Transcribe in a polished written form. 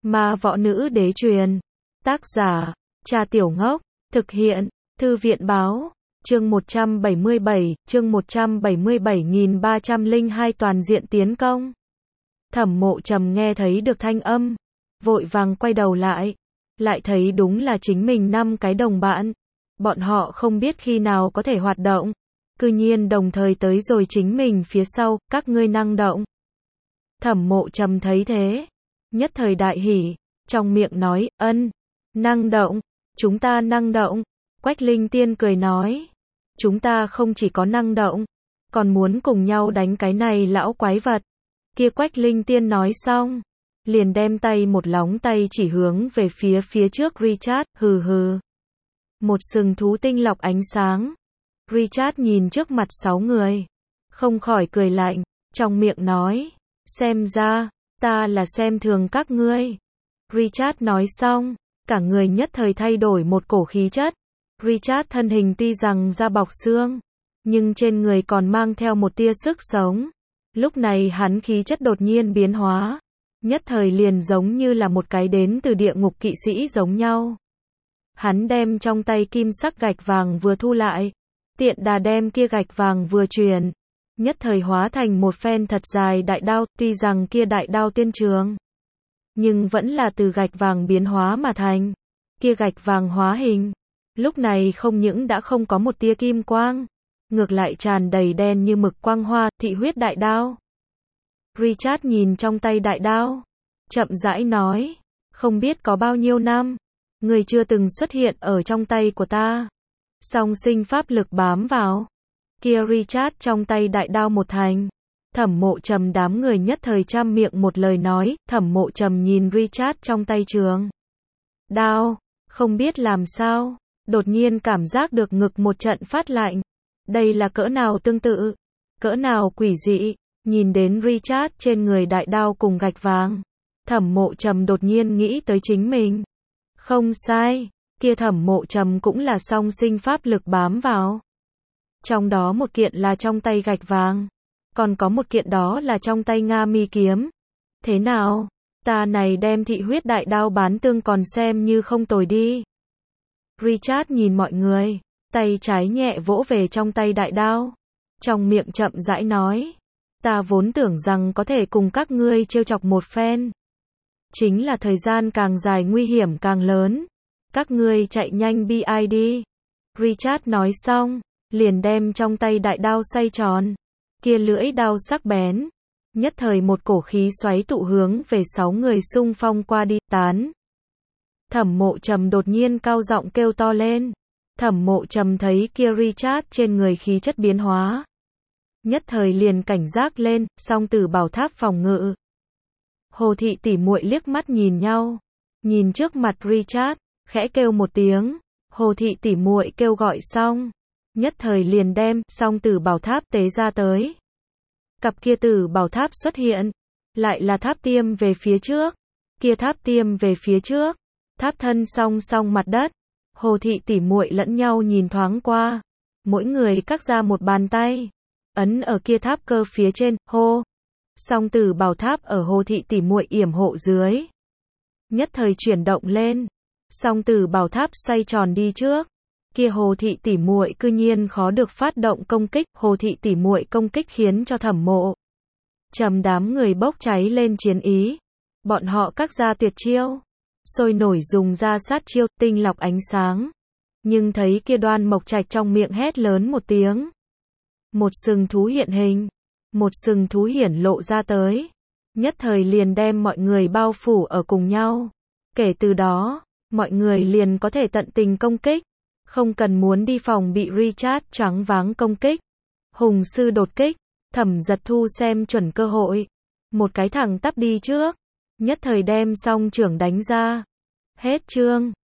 Ma võ nữ đế truyền. Tác giả, Cha Tiểu Ngốc. Thực hiện, Thư viện báo. Chương 177, chương 177.302 toàn diện tiến công. Thẩm Mộ Trầm nghe thấy được thanh âm, vội vàng quay đầu lại thấy đúng là chính mình 5 cái đồng bạn. Bọn họ không biết khi nào có thể hoạt động, cư nhiên đồng thời tới rồi chính mình phía sau, các ngươi năng động. Thẩm Mộ Trầm thấy thế, nhất thời đại hỉ, trong miệng nói, năng động, chúng ta năng động. Quách Linh Tiên cười nói, chúng ta không chỉ có năng động, còn muốn cùng nhau đánh cái này lão quái vật. Kia Quách Linh Tiên nói xong, liền đem tay một lóng tay chỉ hướng về phía trước Richard, hừ hừ. Một sừng thú tinh lọc ánh sáng. Richard nhìn trước mặt 6 người, không khỏi cười lạnh, trong miệng nói, xem ra, ta là xem thường các ngươi. Richard nói xong, cả người nhất thời thay đổi một cổ khí chất. Richard thân hình tuy rằng da bọc xương, nhưng trên người còn mang theo một tia sức sống. Lúc này hắn khí chất đột nhiên biến hóa, nhất thời liền giống như là một cái đến từ địa ngục kỵ sĩ giống nhau. Hắn đem trong tay kim sắc gạch vàng vừa thu lại, tiện đà đem kia gạch vàng vừa truyền, nhất thời hóa thành một phen thật dài đại đao, tuy rằng kia đại đao tiên trường, nhưng vẫn là từ gạch vàng biến hóa mà thành. Kia gạch vàng hóa hình, lúc này không những đã không có một tia kim quang, ngược lại tràn đầy đen như mực quang hoa, thị huyết đại đao. Richard nhìn trong tay đại đao, chậm rãi nói, không biết có bao nhiêu năm, người chưa từng xuất hiện ở trong tay của ta. Song sinh pháp lực bám vào. Kia Richard trong tay đại đao một thành. Thẩm Mộ Trầm đám người nhất thời trăm miệng một lời nói. Thẩm Mộ Trầm nhìn Richard trong tay trường đao, không biết làm sao, đột nhiên cảm giác được ngực một trận phát lạnh. Đây là cỡ nào tương tự, cỡ nào quỷ dị. Nhìn đến Richard trên người đại đao cùng gạch vàng, Thẩm Mộ Trầm đột nhiên nghĩ tới chính mình. Không sai, kia Thẩm Mộ Trầm cũng là song sinh pháp lực bám vào. Trong đó một kiện là trong tay gạch vàng, còn có một kiện đó là trong tay Nga Mi kiếm. Thế nào, ta này đem thị huyết đại đao bán tương còn xem như không tồi đi. Richard nhìn mọi người, tay trái nhẹ vỗ về trong tay đại đao, trong miệng chậm rãi nói, ta vốn tưởng rằng có thể cùng các ngươi trêu chọc một phen, chính là thời gian càng dài nguy hiểm càng lớn. Các ngươi chạy nhanh BID. Richard nói xong, liền đem trong tay đại đao xoay tròn. Kia lưỡi đao sắc bén, nhất thời một cổ khí xoáy tụ hướng về 6 người xung phong qua đi, tán. Thẩm Mộ Trầm đột nhiên cao giọng kêu to lên. Thẩm Mộ Trầm thấy kia Richard trên người khí chất biến hóa, nhất thời liền cảnh giác lên, song tử bảo tháp phòng ngự. Hồ thị tỷ muội liếc mắt nhìn nhau, nhìn trước mặt Richard, khẽ kêu một tiếng. Hồ thị tỷ muội kêu gọi xong, nhất thời liền đem song tử bảo tháp tế ra tới. Cặp kia tử bảo tháp xuất hiện, lại là tháp tiêm về phía trước, kia tháp tiêm về phía trước, tháp thân song song mặt đất. Hồ thị tỷ muội lẫn nhau nhìn thoáng qua, mỗi người cắt ra một bàn tay, ấn ở kia tháp cơ phía trên, hô. Song tử bảo tháp ở Hồ thị tỷ muội yểm hộ dưới, nhất thời chuyển động lên. Song tử bảo tháp xoay tròn đi trước. Kia Hồ thị tỷ muội cư nhiên khó được phát động công kích. Hồ thị tỷ muội công kích khiến cho Thẩm Mộ Trầm đám người bốc cháy lên chiến ý. Bọn họ các ra tuyệt chiêu, sôi nổi dùng ra sát chiêu tinh lọc ánh sáng. Nhưng thấy kia Đoan Mộc Trạch trong miệng hét lớn một tiếng, một sừng thú hiện hình, một sừng thú hiển lộ ra tới, nhất thời liền đem mọi người bao phủ ở cùng nhau. Kể từ đó, mọi người liền có thể tận tình công kích, không cần muốn đi phòng bị Richard choáng váng công kích. Hùng sư đột kích. Thẩm Giật Thu xem chuẩn cơ hội, một cái thẳng tắp đi trước, nhất thời đem song trưởng đánh ra. Hết chương.